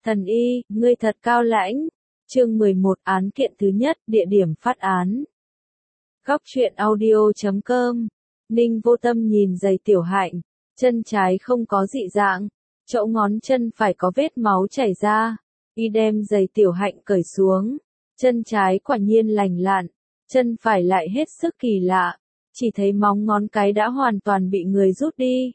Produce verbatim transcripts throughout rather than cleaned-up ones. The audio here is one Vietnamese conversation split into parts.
Thần y, ngươi thật cao lãnh. Chương mười một án kiện thứ nhất, địa điểm phát án. Góc truyện audio chấm com. Ninh Vô Tâm nhìn giày Tiểu Hạnh, chân trái không có dị dạng, chỗ ngón chân phải có vết máu chảy ra. Y đem giày Tiểu Hạnh cởi xuống, chân trái quả nhiên lành lặn, chân phải lại hết sức kỳ lạ, chỉ thấy móng ngón cái đã hoàn toàn bị người rút đi.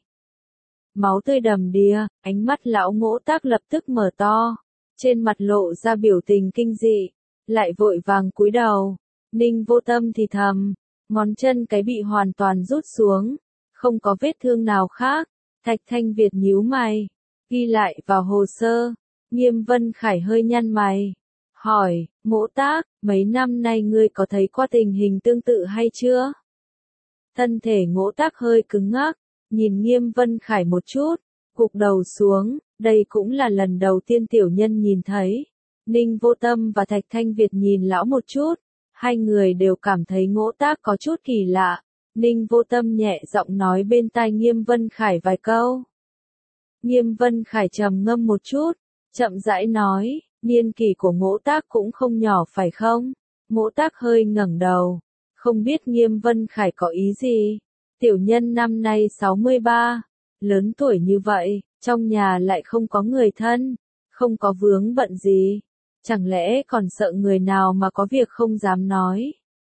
Máu tươi đầm đìa, ánh mắt lão Ngỗ Tác lập tức mở to, trên mặt lộ ra biểu tình kinh dị, lại vội vàng cúi đầu. Ninh Vô Tâm thì thầm, ngón chân cái bị hoàn toàn rút xuống, không có vết thương nào khác. Thạch Thanh Việt nhíu mày, ghi lại vào hồ sơ. Nghiêm Vân Khải hơi nhăn mày, hỏi, Ngỗ Tác, mấy năm nay ngươi có thấy qua tình hình tương tự hay chưa? Thân thể Ngỗ Tác hơi cứng ngắc, nhìn Nghiêm Vân Khải một chút, gục đầu xuống, đây cũng là lần đầu tiên tiểu nhân nhìn thấy. Ninh Vô Tâm và Thạch Thanh Việt nhìn lão một chút, hai người đều cảm thấy Ngỗ Tác có chút kỳ lạ. Ninh Vô Tâm nhẹ giọng nói bên tai Nghiêm Vân Khải vài câu. Nghiêm Vân Khải trầm ngâm một chút, chậm rãi nói, niên kỷ của Ngỗ Tác cũng không nhỏ phải không? Ngỗ Tác hơi ngẩng đầu, không biết Nghiêm Vân Khải có ý gì. Tiểu nhân năm nay sáu mươi ba, lớn tuổi như vậy, trong nhà lại không có người thân, không có vướng bận gì, chẳng lẽ còn sợ người nào mà có việc không dám nói?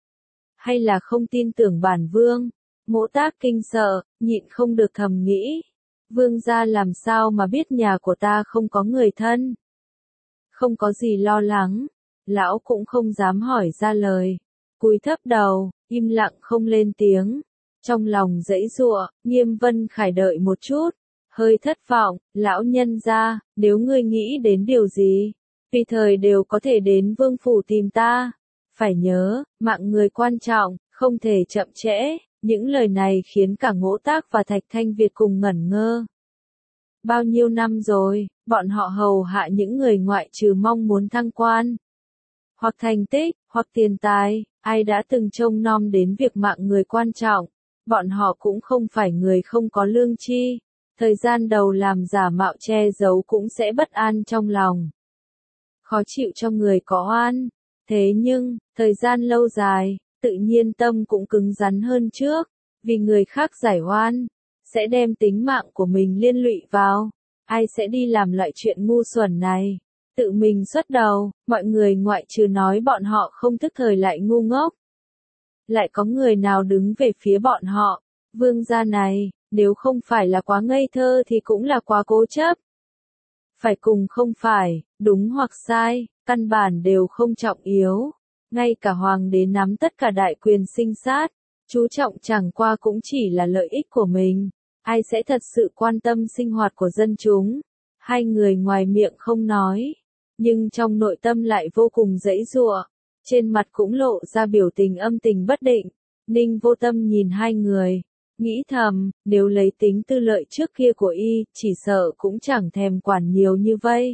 Hay là không tin tưởng bản vương? Ngỗ Tác kinh sợ, nhịn không được thầm nghĩ, vương gia làm sao mà biết nhà của ta không có người thân? Không có gì lo lắng, lão cũng không dám hỏi ra lời, cúi thấp đầu, im lặng không lên tiếng. Trong lòng giãy giụa, Nghiêm Vân Khải đợi một chút, hơi thất vọng, lão nhân gia, nếu ngươi nghĩ đến điều gì, tùy thời đều có thể đến vương phủ tìm ta. Phải nhớ, mạng người quan trọng, không thể chậm trễ. Những lời này khiến cả Ngỗ Tác và Thạch Thanh Việt cùng ngẩn ngơ. Bao nhiêu năm rồi, bọn họ hầu hạ những người ngoại trừ mong muốn thăng quan, hoặc thành tích, hoặc tiền tài, ai đã từng trông nom đến việc mạng người quan trọng. Bọn họ cũng không phải người không có lương tri, thời gian đầu làm giả mạo che giấu cũng sẽ bất an trong lòng, khó chịu cho người có oan. Thế nhưng, thời gian lâu dài, tự nhiên tâm cũng cứng rắn hơn trước, vì người khác giải oan, sẽ đem tính mạng của mình liên lụy vào. Ai sẽ đi làm loại chuyện ngu xuẩn này? Tự mình xuất đầu, mọi người ngoại trừ nói bọn họ không thức thời lại ngu ngốc. Lại có người nào đứng về phía bọn họ? Vương gia này, nếu không phải là quá ngây thơ thì cũng là quá cố chấp. Phải cùng không phải, đúng hoặc sai, căn bản đều không trọng yếu. Ngay cả hoàng đế nắm tất cả đại quyền sinh sát, chú trọng chẳng qua cũng chỉ là lợi ích của mình. Ai sẽ thật sự quan tâm sinh hoạt của dân chúng? Hai người ngoài miệng không nói, nhưng trong nội tâm lại vô cùng giãy giụa, trên mặt cũng lộ ra biểu tình âm tình bất định. Ninh Vô Tâm nhìn hai người, nghĩ thầm, nếu lấy tính tư lợi trước kia của y, chỉ sợ cũng chẳng thèm quản nhiều như vây.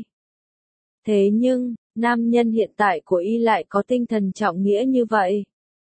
Thế nhưng, nam nhân hiện tại của y lại có tinh thần trọng nghĩa như vậy.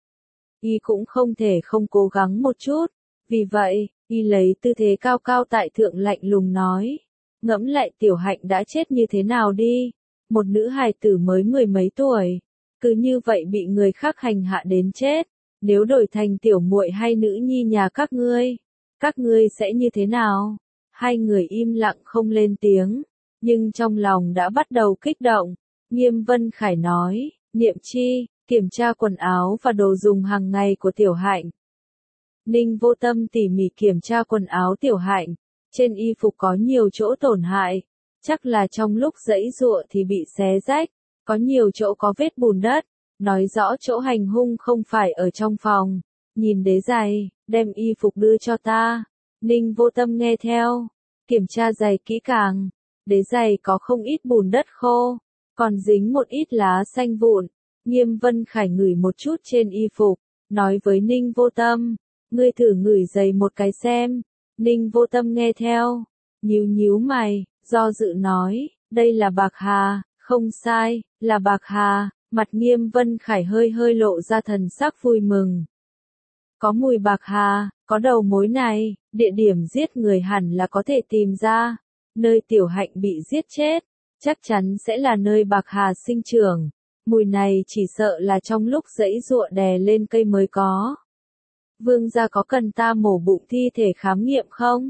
Y cũng không thể không cố gắng một chút, vì vậy, y lấy tư thế cao cao tại thượng lạnh lùng nói, ngẫm lại Tiểu Hạnh đã chết như thế nào đi, một nữ hài tử mới mười mấy tuổi, cứ như vậy bị người khác hành hạ đến chết, nếu đổi thành tiểu muội hay nữ nhi nhà các ngươi, các ngươi sẽ như thế nào? Hai người im lặng không lên tiếng, nhưng trong lòng đã bắt đầu kích động. Nghiêm Vân Khải nói, Niệm Chi, kiểm tra quần áo và đồ dùng hàng ngày của Tiểu Hạnh. Ninh Vô Tâm tỉ mỉ kiểm tra quần áo Tiểu Hạnh, trên y phục có nhiều chỗ tổn hại, chắc là trong lúc giãy giụa thì bị xé rách, có nhiều chỗ có vết bùn đất, nói rõ chỗ hành hung không phải ở trong phòng. Nhìn đế giày, đem y phục đưa cho ta. Ninh Vô Tâm nghe theo, kiểm tra giày kỹ càng, đế giày có không ít bùn đất khô, còn dính một ít lá xanh vụn. Nghiêm Vân Khải ngửi một chút trên y phục, nói với Ninh Vô Tâm, ngươi thử ngửi giày một cái xem. Ninh Vô Tâm nghe theo, nhíu nhíu mày, do dự nói, đây là bạc hà, không sai, là bạc hà. Mặt Nghiêm Vân Khải hơi hơi lộ ra thần sắc vui mừng. Có mùi bạc hà, có đầu mối này, địa điểm giết người hẳn là có thể tìm ra. Nơi Tiểu Hạnh bị giết chết, chắc chắn sẽ là nơi bạc hà sinh trưởng. Mùi này chỉ sợ là trong lúc giãy giụa đè lên cây mới có. Vương gia có cần ta mổ bụng thi thể khám nghiệm không?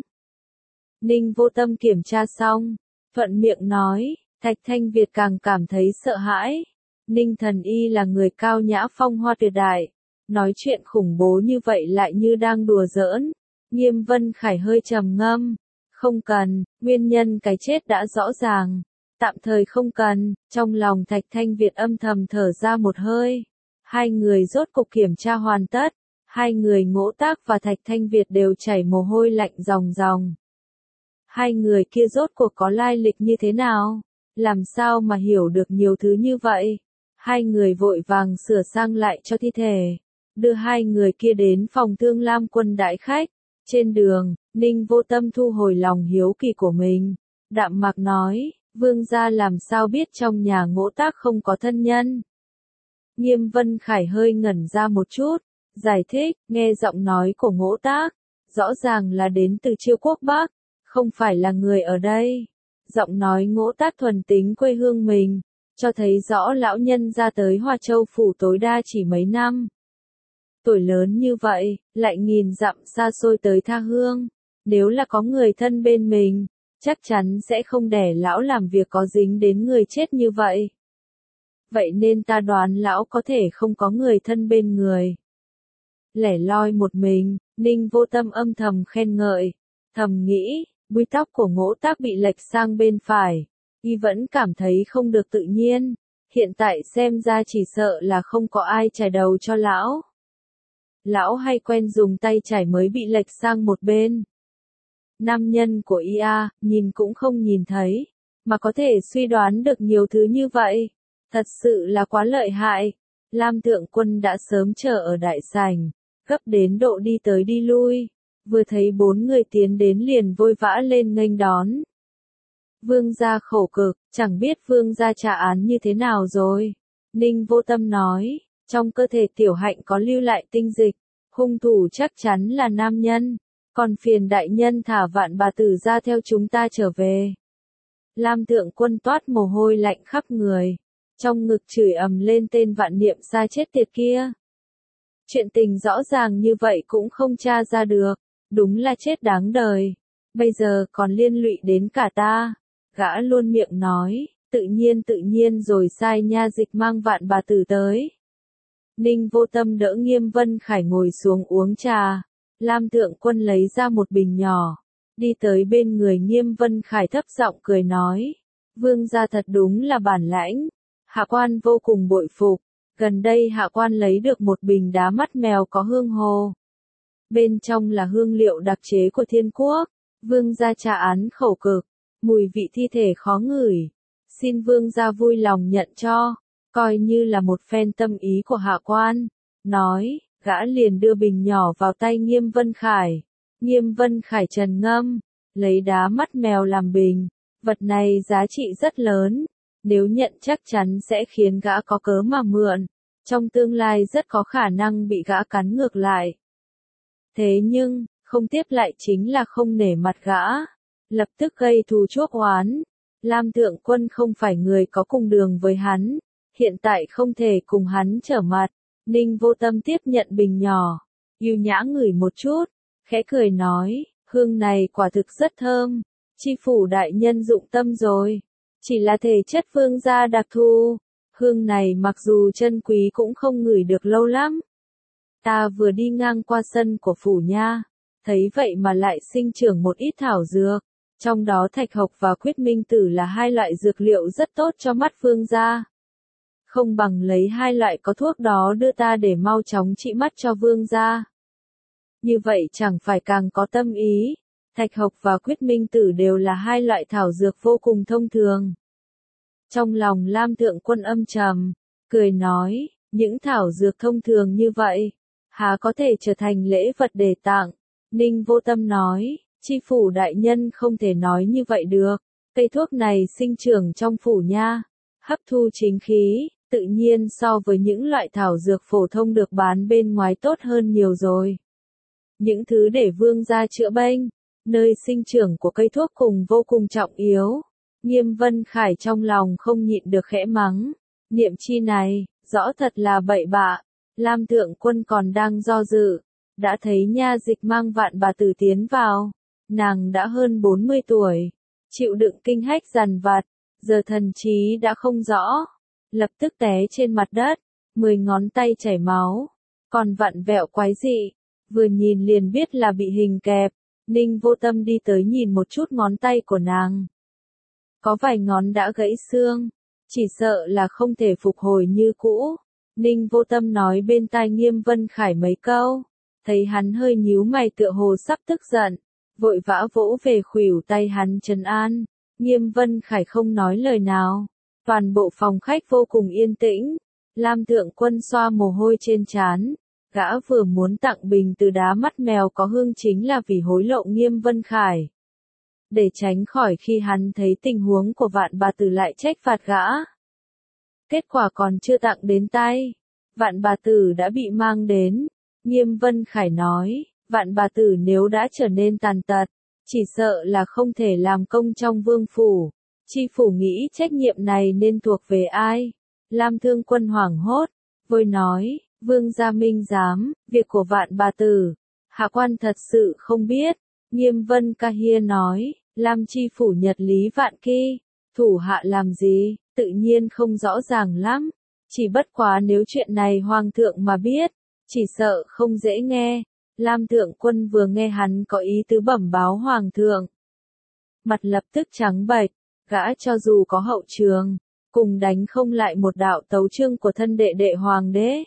Ninh Vô Tâm kiểm tra xong, thuận miệng nói, Thạch Thanh Việt càng cảm thấy sợ hãi. Ninh Thần Y là người cao nhã phong hoa tuyệt đại, nói chuyện khủng bố như vậy lại như đang đùa giỡn. Nghiêm Vân Khải hơi trầm ngâm, không cần, nguyên nhân cái chết đã rõ ràng, tạm thời không cần. Trong lòng Thạch Thanh Việt âm thầm thở ra một hơi. Hai người rốt cục kiểm tra hoàn tất, hai người Ngỗ Tác và Thạch Thanh Việt đều chảy mồ hôi lạnh ròng ròng. Hai người kia rốt cuộc có lai lịch như thế nào? Làm sao mà hiểu được nhiều thứ như vậy? Hai người vội vàng sửa sang lại cho thi thể, đưa hai người kia đến phòng Thương Lam Quân đãi khách. Trên đường, Ninh Vô Tâm thu hồi lòng hiếu kỳ của mình, đạm mạc nói, Vương gia làm sao biết trong nhà Ngỗ Tác không có thân nhân? Nghiêm Vân Khải hơi ngẩn ra một chút, giải thích, nghe giọng nói của Ngỗ Tác, rõ ràng là đến từ Chiêu Quốc Bắc, không phải là người ở đây. Giọng nói Ngỗ Tác thuần tính quê hương mình, cho thấy rõ lão nhân ra tới Hoa Châu phủ tối đa chỉ mấy năm. Tuổi lớn như vậy, lại nghìn dặm xa xôi tới tha hương, nếu là có người thân bên mình, chắc chắn sẽ không để lão làm việc có dính đến người chết như vậy. Vậy nên ta đoán lão có thể không có người thân bên người. Lẻ loi một mình, Ninh Vô Tâm âm thầm khen ngợi, thầm nghĩ, búi tóc của Ngỗ Tác bị lệch sang bên phải, y vẫn cảm thấy không được tự nhiên, hiện tại xem ra chỉ sợ là không có ai chải đầu cho lão. Lão hay quen dùng tay chải mới bị lệch sang một bên. Nam nhân của y a, nhìn cũng không nhìn thấy, mà có thể suy đoán được nhiều thứ như vậy, thật sự là quá lợi hại. Lam Thượng Quân đã sớm chờ ở đại sảnh, gấp đến độ đi tới đi lui, vừa thấy bốn người tiến đến liền vội vã lên nghênh đón. Vương gia khổ cực, chẳng biết vương gia trả án như thế nào rồi. Ninh Vô Tâm nói, trong cơ thể Tiểu Hạnh có lưu lại tinh dịch, hung thủ chắc chắn là nam nhân, còn phiền đại nhân thả Vạn Bà Tử ra theo chúng ta trở về. Lam Thượng Quân toát mồ hôi lạnh khắp người, trong ngực chửi ầm lên tên Vạn Niệm Sa chết tiệt kia. Chuyện tình rõ ràng như vậy cũng không tra ra được, đúng là chết đáng đời, bây giờ còn liên lụy đến cả ta. Gã luôn miệng nói, tự nhiên tự nhiên rồi sai nha dịch mang Vạn Bà Tử tới. Ninh Vô Tâm đỡ Nghiêm Vân Khải ngồi xuống uống trà, Lam Thượng Quân lấy ra một bình nhỏ, đi tới bên người Nghiêm Vân Khải thấp giọng cười nói, vương gia thật đúng là bản lãnh, hạ quan vô cùng bội phục, gần đây hạ quan lấy được một bình đá mắt mèo có hương hồ. Bên trong là hương liệu đặc chế của Thiên Quốc, vương gia trả án khẩu cực, mùi vị thi thể khó ngửi, xin vương gia vui lòng nhận cho, coi như là một phen tâm ý của hạ quan. Nói, gã liền đưa bình nhỏ vào tay Nghiêm Vân Khải. Nghiêm Vân Khải trầm ngâm, lấy đá mắt mèo làm bình, vật này giá trị rất lớn, nếu nhận chắc chắn sẽ khiến gã có cớ mà mượn, trong tương lai rất có khả năng bị gã cắn ngược lại. Thế nhưng, không tiếp lại chính là không nể mặt gã, lập tức gây thù chuốc oán. Lam Thượng Quân không phải người có cùng đường với hắn, hiện tại không thể cùng hắn trở mặt. Ninh Vô Tâm tiếp nhận bình nhỏ, yêu nhã ngửi một chút, khẽ cười nói, hương này quả thực rất thơm, chi phủ đại nhân dụng tâm rồi, chỉ là thể chất vương gia đặc thù, hương này mặc dù chân quý cũng không ngửi được lâu lắm. Ta vừa đi ngang qua sân của phủ nha, thấy vậy mà lại sinh trưởng một ít thảo dược, trong đó thạch hộc và quyết minh tử là hai loại dược liệu rất tốt cho mắt vương gia. Không bằng lấy hai loại có thuốc đó đưa ta để mau chóng trị mắt cho vương gia. Như vậy chẳng phải càng có tâm ý, thạch hộc và quyết minh tử đều là hai loại thảo dược vô cùng thông thường. Trong lòng Lam Thượng Quân âm trầm, cười nói, những thảo dược thông thường như vậy, há có thể trở thành lễ vật để tặng. Ninh Vô Tâm nói, chi phủ đại nhân không thể nói như vậy được, cây thuốc này sinh trưởng trong phủ nha, hấp thu chính khí, tự nhiên so với những loại thảo dược phổ thông được bán bên ngoài tốt hơn nhiều rồi. Những thứ để vương gia chữa bệnh, nơi sinh trưởng của cây thuốc cùng vô cùng trọng yếu. Nghiêm Vân Khải trong lòng không nhịn được khẽ mắng. Niệm chi này, rõ thật là bậy bạ. Lam Thượng Quân còn đang do dự. Đã thấy nha dịch mang Vạn Bà Tử tiến vào. Nàng đã hơn bốn mươi tuổi. Chịu đựng kinh hách dằn vặt. Giờ thần trí đã không rõ. Lập tức té trên mặt đất. Mười ngón tay chảy máu. Còn vặn vẹo quái dị. Vừa nhìn liền biết là bị hình kẹp. Ninh Vô Tâm đi tới nhìn một chút ngón tay của nàng. Có vài ngón đã gãy xương. Chỉ sợ là không thể phục hồi như cũ. Ninh Vô Tâm nói bên tai Nghiêm Vân Khải mấy câu. Thấy hắn hơi nhíu mày tựa hồ sắp tức giận. Vội vã vỗ về khuỷu tay hắn trấn an. Nghiêm Vân Khải không nói lời nào. Toàn bộ phòng khách vô cùng yên tĩnh. Lam Thượng Quân xoa mồ hôi trên trán. Gã vừa muốn tặng bình từ đá mắt mèo có hương chính là vì hối lộ Nghiêm Vân Khải. Để tránh khỏi khi hắn thấy tình huống của Vạn Bà Tử lại trách phạt gã. Kết quả còn chưa tặng đến tay. Vạn Bà Tử đã bị mang đến. Nghiêm Vân Khải nói, Vạn Bà Tử nếu đã trở nên tàn tật, chỉ sợ là không thể làm công trong vương phủ. Chi phủ nghĩ trách nhiệm này nên thuộc về ai? Lam Thương Quân hoảng hốt, vội nói, Vương gia minh giám, việc của Vạn Bà Tử, hạ quan thật sự không biết. Nghiêm Vân Ca Hia nói, Lam chi phủ nhật lý vạn kỳ, thủ hạ làm gì, tự nhiên không rõ ràng lắm. Chỉ bất quá nếu chuyện này hoàng thượng mà biết, chỉ sợ không dễ nghe. Lam Thượng Quân vừa nghe hắn có ý tứ bẩm báo hoàng thượng. Mặt lập tức trắng bệch, gã cho dù có hậu trường, cùng đánh không lại một đạo tấu chương của thân đệ đệ hoàng đế.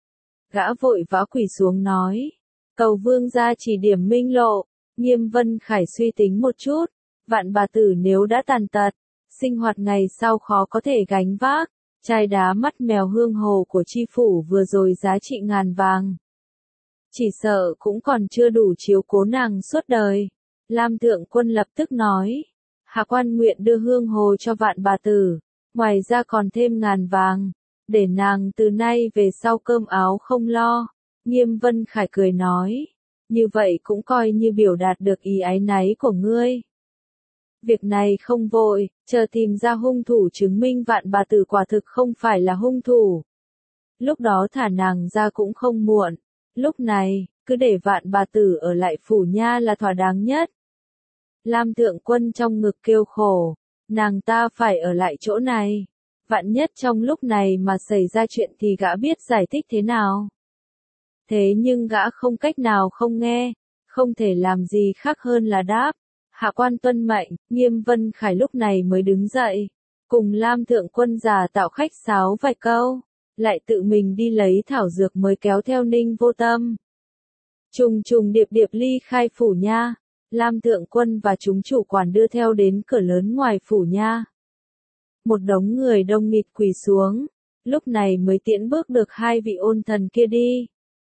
Gã vội vã quỳ xuống nói, cầu vương gia chỉ điểm minh lộ. Nghiêm Vân Khải suy tính một chút, Vạn Bà Tử nếu đã tàn tật, sinh hoạt ngày sau khó có thể gánh vác. Chai đá mắt mèo hương hồ của chi phủ vừa rồi giá trị ngàn vàng. Chỉ sợ cũng còn chưa đủ chiếu cố nàng suốt đời. Lam Thượng Quân lập tức nói, hạ quan nguyện đưa hương hồ cho Vạn Bà Tử, ngoài ra còn thêm ngàn vàng, để nàng từ nay về sau cơm áo không lo. Nghiêm Vân Khải cười nói, như vậy cũng coi như biểu đạt được ý áy náy của ngươi. Việc này không vội, chờ tìm ra hung thủ chứng minh Vạn Bà Tử quả thực không phải là hung thủ. Lúc đó thả nàng ra cũng không muộn. Lúc này, cứ để Vạn Bà Tử ở lại phủ nha là thỏa đáng nhất. Lam Thượng Quân trong ngực kêu khổ, nàng ta phải ở lại chỗ này. Vạn nhất trong lúc này mà xảy ra chuyện thì gã biết giải thích thế nào. Thế nhưng gã không cách nào không nghe, không thể làm gì khác hơn là đáp. Hạ quan tuân mệnh. Nghiêm Vân Khải lúc này mới đứng dậy, cùng Lam Thượng Quân giả tạo khách sáo vài câu, lại tự mình đi lấy thảo dược mới kéo theo Ninh Vô Tâm. Trùng trùng điệp điệp ly khai phủ nha, Lam Thượng Quân và chúng chủ quản đưa theo đến cửa lớn ngoài phủ nha. Một đống người đông nghịt quỳ xuống, lúc này mới tiễn bước được hai vị ôn thần kia đi.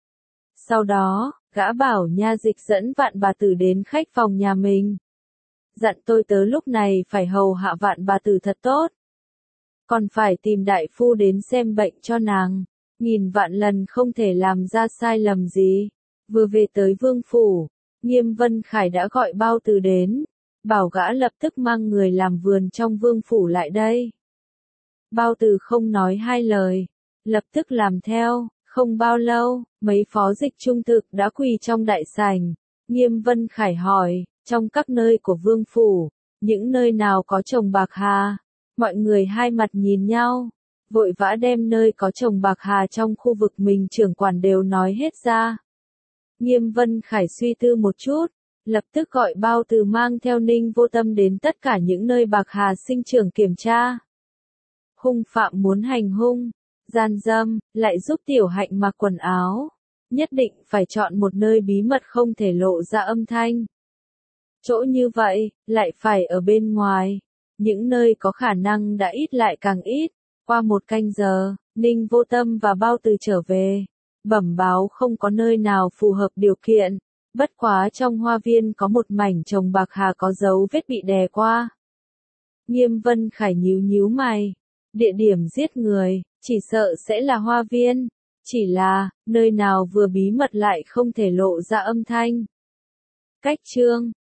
Sau đó, gã bảo nha dịch dẫn Vạn Bà Tử đến khách phòng nhà mình. Dặn tôi tớ lúc này phải hầu hạ Vạn Bà Tử thật tốt. Còn phải tìm đại phu đến xem bệnh cho nàng, nghìn vạn lần không thể làm ra sai lầm gì. Vừa về tới vương phủ, Nghiêm Vân Khải đã gọi Bao Từ đến, bảo gã lập tức mang người làm vườn trong vương phủ lại đây. Bao Từ không nói hai lời, lập tức làm theo. Không bao lâu, mấy phó dịch trung thực đã quỳ trong đại sảnh. Nghiêm Vân Khải hỏi, trong các nơi của vương phủ, những nơi nào có trồng bạc hà? Mọi người hai mặt nhìn nhau, vội vã đem nơi có trồng bạc hà trong khu vực mình trưởng quản đều nói hết ra. Nghiêm Vân Khải suy tư một chút, lập tức gọi Bao Từ mang theo Ninh Vô Tâm đến tất cả những nơi bạc hà sinh trưởng kiểm tra. Hung phạm muốn hành hung, gian dâm, lại giúp tiểu hạnh mặc quần áo. Nhất định phải chọn một nơi bí mật không thể lộ ra âm thanh. Chỗ như vậy, lại phải ở bên ngoài. Những nơi có khả năng đã ít lại càng ít. Qua một canh giờ, Ninh Vô Tâm và Bao Từ trở về. Bẩm báo không có nơi nào phù hợp điều kiện. Bất quá trong hoa viên có một mảnh trồng bạc hà có dấu vết bị đè qua. Nghiêm Vân Khải nhíu nhíu mày. Địa điểm giết người, chỉ sợ sẽ là hoa viên. Chỉ là, nơi nào vừa bí mật lại không thể lộ ra âm thanh. Cách chương